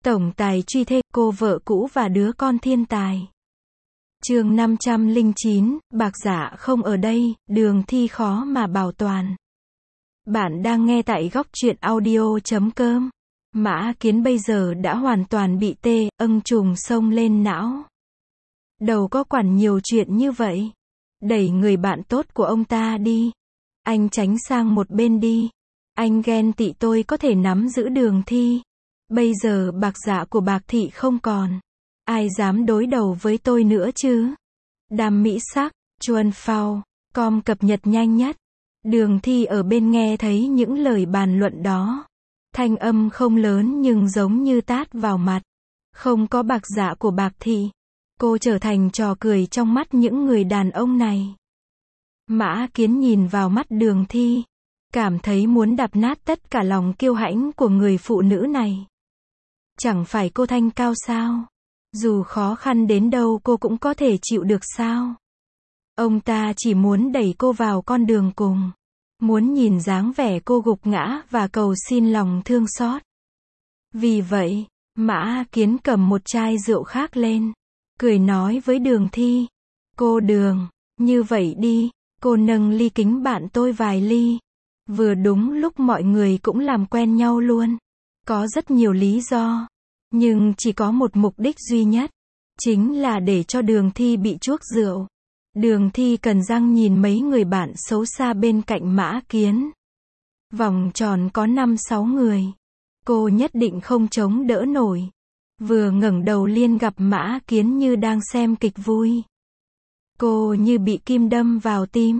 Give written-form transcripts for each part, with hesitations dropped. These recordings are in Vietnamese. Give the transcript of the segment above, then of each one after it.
Tổng tài truy thê, cô vợ cũ và đứa con thiên tài. Chương 509, bạc dạ không ở đây, Đường Thi khó mà bảo toàn. Bạn đang nghe tại góc truyện audio.com. Mã Kiến bây giờ đã hoàn toàn bị tê, âng trùng xông lên não. Đầu có quản nhiều chuyện như vậy. Đẩy người bạn tốt của ông ta đi. Anh tránh sang một bên đi. Anh ghen tị tôi có thể nắm giữ Đường Thi. Bây giờ bạc dạ của bạc thị không còn. Ai dám đối đầu với tôi nữa chứ? Đam mỹ sắc, Chuan Phao, com cập nhật nhanh nhất. Đường Thi ở bên nghe thấy những lời bàn luận đó. Thanh âm không lớn nhưng giống như tát vào mặt. Không có bạc dạ của bạc thị, cô trở thành trò cười trong mắt những người đàn ông này. Mã Kiến nhìn vào mắt Đường Thi, cảm thấy muốn đập nát tất cả lòng kiêu hãnh của người phụ nữ này. Chẳng phải cô thanh cao sao? Dù khó khăn đến đâu cô cũng có thể chịu được sao? Ông ta chỉ muốn đẩy cô vào con đường cùng. Muốn nhìn dáng vẻ cô gục ngã và cầu xin lòng thương xót. Vì vậy, Mã Kiến cầm một chai rượu khác lên. Cười nói với Đường Thi. Cô Đường, như vậy đi, cô nâng ly kính bạn tôi vài ly. Vừa đúng lúc mọi người cũng làm quen nhau luôn. Có rất nhiều lý do. Nhưng chỉ có một mục đích duy nhất. Chính là để cho Đường Thi bị chuốc rượu. Đường Thi cần răng nhìn mấy người bạn xấu xa bên cạnh Mã Kiến. Vòng tròn có 5-6 người. Cô nhất định không chống đỡ nổi. Vừa ngẩng đầu liền gặp Mã Kiến như đang xem kịch vui. Cô như bị kim đâm vào tim.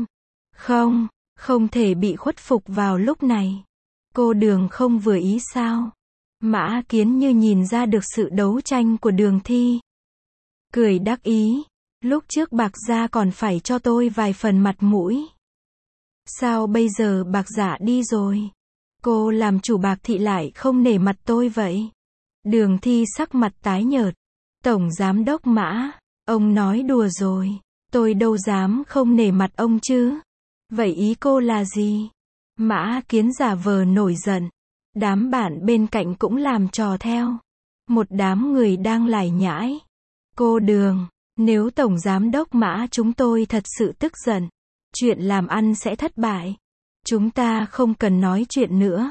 Không thể bị khuất phục vào lúc này. Cô Đường không vừa ý sao? Mã Kiến như nhìn ra được sự đấu tranh của Đường Thi. Cười đắc ý. Lúc trước bạc gia còn phải cho tôi vài phần mặt mũi. Sao bây giờ bạc dạ đi rồi? Cô làm chủ bạc thị lại không nể mặt tôi vậy? Đường Thi sắc mặt tái nhợt. Tổng giám đốc Mã, ông nói đùa rồi. Tôi đâu dám không nể mặt ông chứ. Vậy ý cô là gì? Mã Kiến giả vờ nổi giận. Đám bạn bên cạnh cũng làm trò theo. Một đám người đang lải nhải. Cô Đường, nếu tổng giám đốc Mã chúng tôi thật sự tức giận, chuyện làm ăn sẽ thất bại. Chúng ta không cần nói chuyện nữa.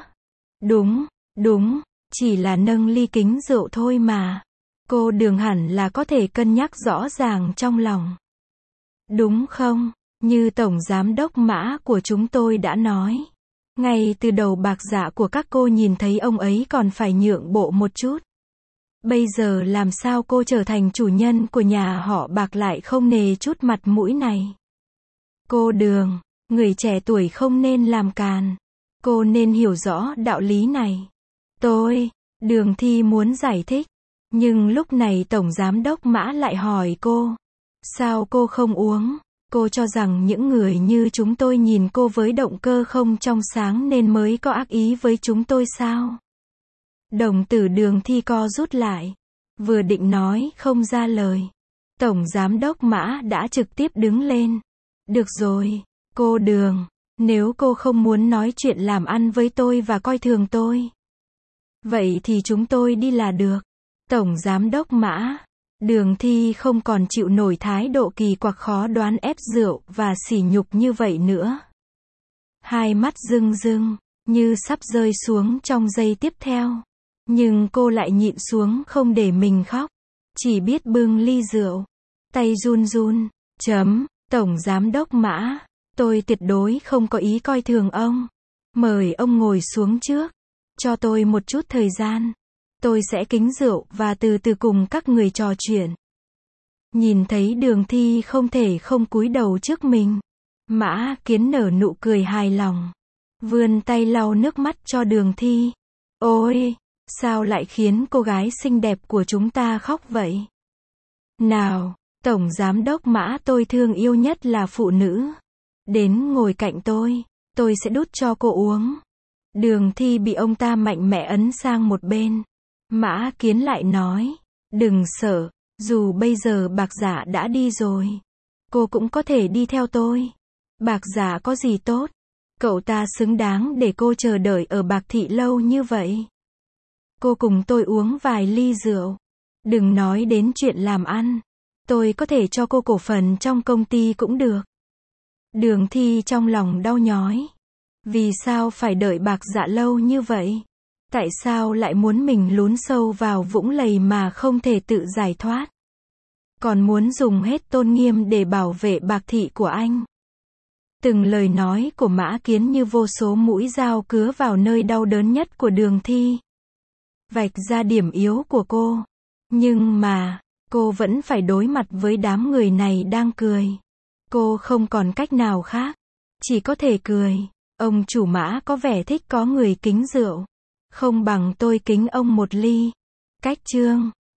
Đúng, chỉ là nâng ly kính rượu thôi mà. Cô Đường hẳn là có thể cân nhắc rõ ràng trong lòng. Đúng không? Như tổng giám đốc Mã của chúng tôi đã nói. Ngay từ đầu bạc dạ của các cô nhìn thấy ông ấy còn phải nhượng bộ một chút. Bây giờ làm sao cô trở thành chủ nhân của nhà họ Bạc lại không nề chút mặt mũi này? Cô Đường, người trẻ tuổi không nên làm càn. Cô nên hiểu rõ đạo lý này. Đường Thi muốn giải thích. Nhưng lúc này tổng giám đốc Mã lại hỏi cô. Sao cô không uống? Cô cho rằng những người như chúng tôi nhìn cô với động cơ không trong sáng nên mới có ác ý với chúng tôi sao? Đồng tử Đường Thi co rút lại. Vừa định nói không ra lời. Tổng giám đốc Mã đã trực tiếp đứng lên. Được rồi, cô Đường. Nếu cô không muốn nói chuyện làm ăn với tôi và coi thường tôi, vậy thì chúng tôi đi là được. Tổng giám đốc Mã. Đường Thi không còn chịu nổi thái độ kỳ quặc khó đoán ép rượu và sỉ nhục như vậy nữa. Hai mắt rưng rưng, như sắp rơi xuống trong giây tiếp theo. Nhưng cô lại nhịn xuống không để mình khóc. Chỉ biết bưng ly rượu. Tay run run. Tổng giám đốc Mã. Tôi tuyệt đối không có ý coi thường ông. Mời ông ngồi xuống trước. Cho tôi một chút thời gian. Tôi sẽ kính rượu và từ từ cùng các người trò chuyện. Nhìn thấy Đường Thi không thể không cúi đầu trước mình. Mã Kiến nở nụ cười hài lòng. Vươn tay lau nước mắt cho Đường Thi. Ôi! Sao lại khiến cô gái xinh đẹp của chúng ta khóc vậy? Nào, tổng giám đốc Mã tôi thương yêu nhất là phụ nữ. Đến ngồi cạnh tôi sẽ đút cho cô uống. Đường Thi bị ông ta mạnh mẽ ấn sang một bên. Mã Kiến lại nói, đừng sợ, dù bây giờ bạc dạ đã đi rồi. Cô cũng có thể đi theo tôi. Bạc dạ có gì tốt? Cậu ta xứng đáng để cô chờ đợi ở bạc thị lâu như vậy. cô cùng tôi uống vài ly rượu. Đừng nói đến chuyện làm ăn. Tôi có thể cho cô cổ phần trong công ty cũng được. Đường Thi trong lòng đau nhói. Vì sao phải đợi Bạc Dạ lâu như vậy? Tại sao lại muốn mình lún sâu vào vũng lầy mà không thể tự giải thoát? Còn muốn dùng hết tôn nghiêm để bảo vệ Bạc thị của anh. Từng lời nói của Mã Kiến như vô số mũi dao cứa vào nơi đau đớn nhất của Đường Thi. Vạch ra điểm yếu của cô. Nhưng mà, cô vẫn phải đối mặt với đám người này đang cười. Cô không còn cách nào khác. Chỉ có thể cười. Ông chủ Mã có vẻ thích có người kính rượu. Không bằng tôi kính ông một ly. Cách chương